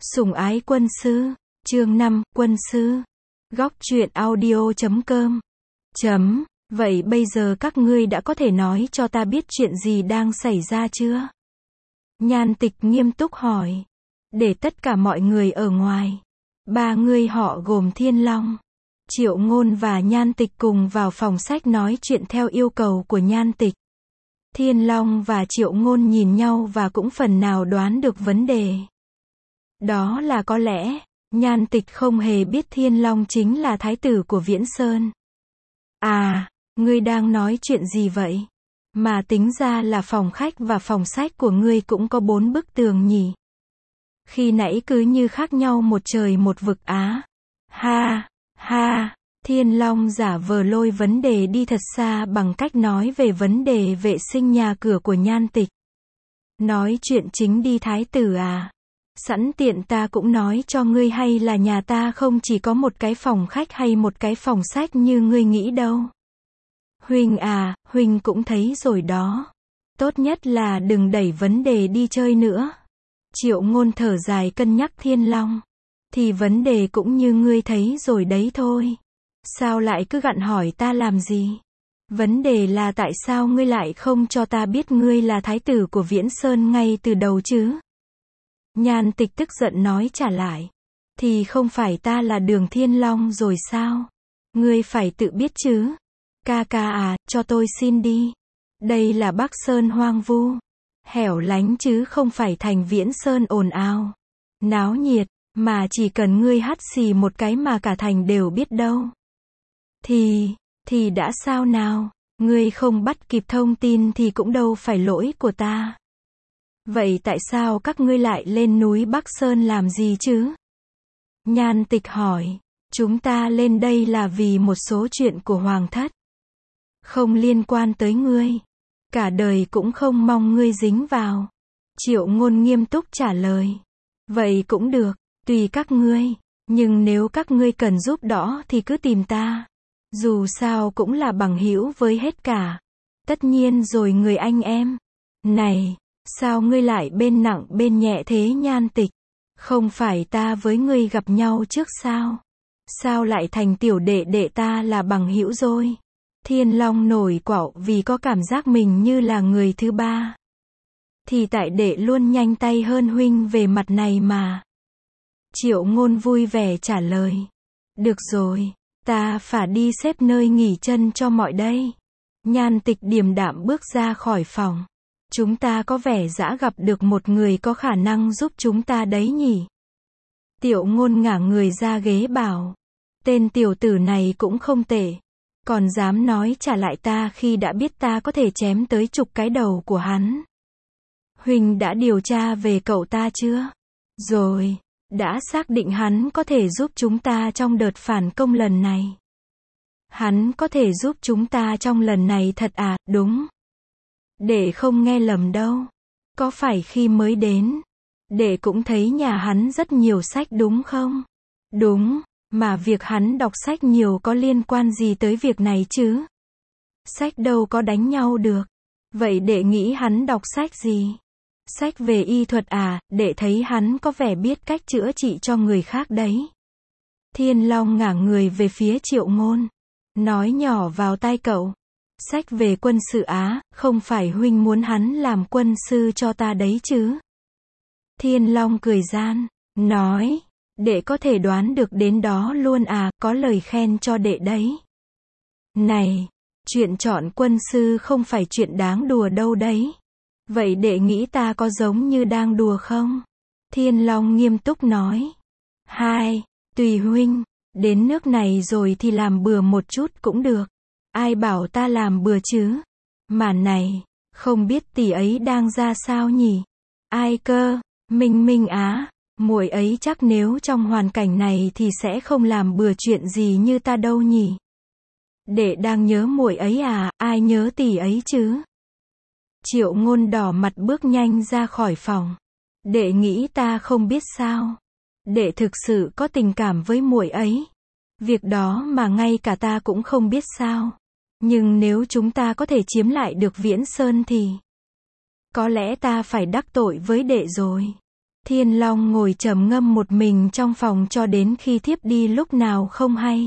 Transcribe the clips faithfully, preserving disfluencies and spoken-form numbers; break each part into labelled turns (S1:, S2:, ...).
S1: Sủng ái quân sư, chương năm, quân sư. Góc truyện audio chấm com. Chấm, vậy bây giờ các ngươi đã có thể nói cho ta biết chuyện gì đang xảy ra chưa? Nhan Tịch nghiêm túc hỏi. Để tất cả mọi người ở ngoài. Ba người họ gồm Thiên Long, Triệu Ngôn và Nhan Tịch cùng vào phòng sách nói chuyện theo yêu cầu của Nhan Tịch. Thiên Long và Triệu Ngôn nhìn nhau và cũng phần nào đoán được vấn đề. Đó là có lẽ, Nhan Tịch không hề biết Thiên Long chính là thái tử của Viễn Sơn. À, ngươi đang nói chuyện gì vậy? Mà tính ra là phòng khách và phòng sách của ngươi cũng có bốn bức tường nhỉ? Khi nãy cứ như khác nhau một trời một vực á. Ha, ha, Thiên Long giả vờ lôi vấn đề đi thật xa bằng cách nói về vấn đề vệ sinh nhà cửa của Nhan Tịch. Nói chuyện chính đi thái tử à? Sẵn tiện ta cũng nói cho ngươi hay là nhà ta không chỉ có một cái phòng khách hay một cái phòng sách như ngươi nghĩ đâu. Huynh à, Huynh cũng thấy rồi đó. Tốt nhất là đừng đẩy vấn đề đi chơi nữa. Triệu Ngôn thở dài cân nhắc Thiên Long. Thì vấn đề cũng như ngươi thấy rồi đấy thôi. Sao lại cứ gặn hỏi ta làm gì? Vấn đề là tại sao ngươi lại không cho ta biết ngươi là thái tử của Viễn Sơn ngay từ đầu chứ? Nhan Tịch tức giận nói trả lại. Thì không phải ta là Đường Thiên Long rồi sao? Ngươi phải tự biết chứ. Ca ca à, cho tôi xin đi. Đây là Bắc Sơn hoang vu, hẻo lánh chứ không phải thành Viễn Sơn ồn ào, náo nhiệt, mà chỉ cần ngươi hắt xì một cái mà cả thành đều biết đâu. Thì, thì đã sao nào? Ngươi không bắt kịp thông tin thì cũng đâu phải lỗi của ta. Vậy tại sao các ngươi lại lên núi Bắc Sơn làm gì chứ? Nhan Tịch hỏi. Chúng ta lên đây là vì một số chuyện của Hoàng thất. Không liên quan tới ngươi. Cả đời cũng không mong ngươi dính vào. Triệu Ngôn nghiêm túc trả lời. Vậy cũng được, tùy các ngươi. Nhưng nếu các ngươi cần giúp đỡ thì cứ tìm ta. Dù sao cũng là bằng hữu với hết cả. Tất nhiên rồi người anh em. Này, sao ngươi lại bên nặng bên nhẹ thế Nhan Tịch? Không phải ta với ngươi gặp nhau trước sao? Sao lại thành tiểu đệ đệ ta là bằng hữu rồi? Thiên Long nổi quạo vì có cảm giác mình như là người thứ ba. Thì tại đệ luôn nhanh tay hơn huynh về mặt này mà. Triệu Ngôn vui vẻ trả lời. Được rồi, ta phải đi xếp nơi nghỉ chân cho mọi đây. Nhan Tịch điềm đạm bước ra khỏi phòng. Chúng ta có vẻ đã gặp được một người có khả năng giúp chúng ta đấy nhỉ? Tiểu Ngôn ngả người ra ghế bảo. Tên tiểu tử này cũng không tệ. Còn dám nói trả lại ta khi đã biết ta có thể chém tới chục cái đầu của hắn. Huynh đã điều tra về cậu ta chưa? Rồi, đã xác định hắn có thể giúp chúng ta trong đợt phản công lần này. Hắn có thể giúp chúng ta trong lần này thật à? Đúng. Đệ không nghe lầm đâu. Có phải khi mới đến, đệ cũng thấy nhà hắn rất nhiều sách đúng không? Đúng. Mà việc hắn đọc sách nhiều có liên quan gì tới việc này chứ? Sách đâu có đánh nhau được. Vậy đệ nghĩ hắn đọc sách gì? Sách về y thuật à? Đệ thấy hắn có vẻ biết cách chữa trị cho người khác đấy. Thiên Long ngả người về phía Triệu Ngôn, nói nhỏ vào tai cậu. Sách về quân sự á? Không phải huynh muốn hắn làm quân sư cho ta đấy chứ? Thiên Long cười gian, nói. Đệ có thể đoán được đến đó luôn à, có lời khen cho đệ đấy. Này, chuyện chọn quân sư không phải chuyện đáng đùa đâu đấy. Vậy đệ nghĩ ta có giống như đang đùa không? Thiên Long nghiêm túc nói. Hai, tùy huynh, đến nước này rồi thì làm bừa một chút cũng được. Ai bảo ta làm bừa chứ? Mà này, không biết tỷ ấy đang ra sao nhỉ? Ai cơ? Minh Minh á? Muội ấy chắc nếu trong hoàn cảnh này thì sẽ không làm bừa chuyện gì như ta đâu nhỉ. Đệ đang nhớ muội ấy à? Ai nhớ tỷ ấy chứ? Triệu Ngôn đỏ mặt bước nhanh ra khỏi phòng. Đệ nghĩ ta không biết sao? Đệ thực sự có tình cảm với muội ấy. Việc đó mà ngay cả ta cũng không biết sao. Nhưng nếu chúng ta có thể chiếm lại được Viễn Sơn thì có lẽ ta phải đắc tội với đệ rồi. Thiên Long ngồi trầm ngâm một mình trong phòng cho đến khi thiếp đi lúc nào không hay.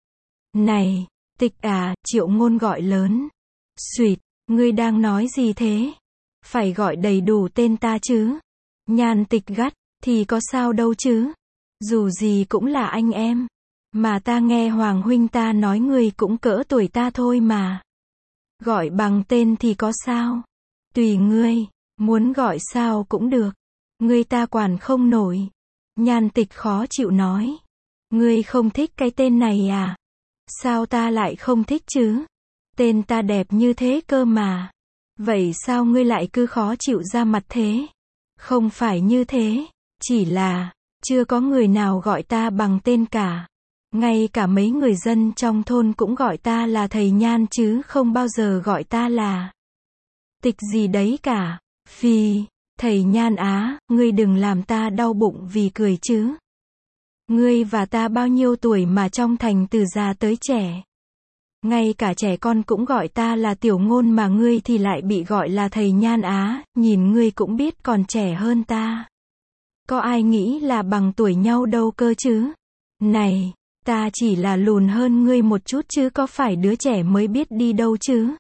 S1: Này, Tịch à, Triệu Ngôn gọi lớn. Xuyệt, ngươi đang nói gì thế? Phải gọi đầy đủ tên ta chứ. Nhan Tịch gắt, thì có sao đâu chứ. Dù gì cũng là anh em. Mà ta nghe Hoàng huynh ta nói ngươi cũng cỡ tuổi ta thôi mà. Gọi bằng tên thì có sao? Tùy ngươi, muốn gọi sao cũng được. Ngươi ta quản không nổi. Nhan Tịch khó chịu nói. Ngươi không thích cái tên này à? Sao ta lại không thích chứ? Tên ta đẹp như thế cơ mà. Vậy sao ngươi lại cứ khó chịu ra mặt thế? Không phải như thế, chỉ là chưa có người nào gọi ta bằng tên cả. Ngay cả mấy người dân trong thôn cũng gọi ta là thầy Nhan chứ không bao giờ gọi ta là Tịch gì đấy cả. Phi, thầy Nhan á, ngươi đừng làm ta đau bụng vì cười chứ. Ngươi và ta bao nhiêu tuổi mà trong thành từ già tới trẻ. Ngay cả trẻ con cũng gọi ta là Tiểu Ngôn mà ngươi thì lại bị gọi là thầy Nhan á, nhìn ngươi cũng biết còn trẻ hơn ta. Có ai nghĩ là bằng tuổi nhau đâu cơ chứ? Này, ta chỉ là lùn hơn ngươi một chút chứ có phải đứa trẻ mới biết đi đâu chứ?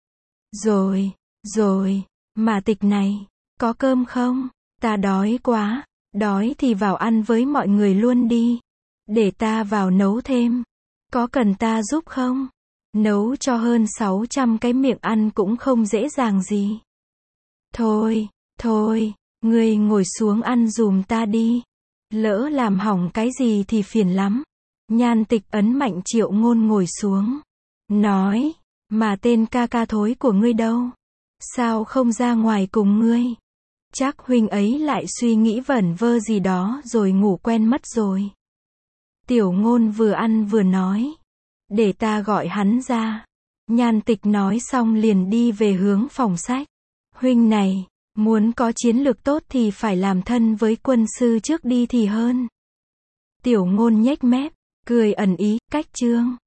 S1: Rồi, rồi, mà Tịch này, có cơm không? Ta đói quá, đói thì vào ăn với mọi người luôn đi. Để ta vào nấu thêm. Có cần ta giúp không? Nấu cho hơn sáu trăm cái miệng ăn cũng không dễ dàng gì. Thôi, thôi, ngươi ngồi xuống ăn dùm ta đi. Lỡ làm hỏng cái gì thì phiền lắm. Nhan Tịch ấn mạnh Triệu Ngôn ngồi xuống. Nói, mà tên ca ca thối của ngươi đâu? Sao không ra ngoài cùng ngươi? Chắc huynh ấy lại suy nghĩ vẩn vơ gì đó rồi ngủ quen mất rồi. Tiểu Ngôn vừa ăn vừa nói. Để ta gọi hắn ra. Nhan Tịch nói xong liền đi về hướng phòng sách. Huynh này, muốn có chiến lược tốt thì phải làm thân với quân sư trước đi thì hơn. Tiểu Ngôn nhếch mép, cười ẩn ý, cách chương.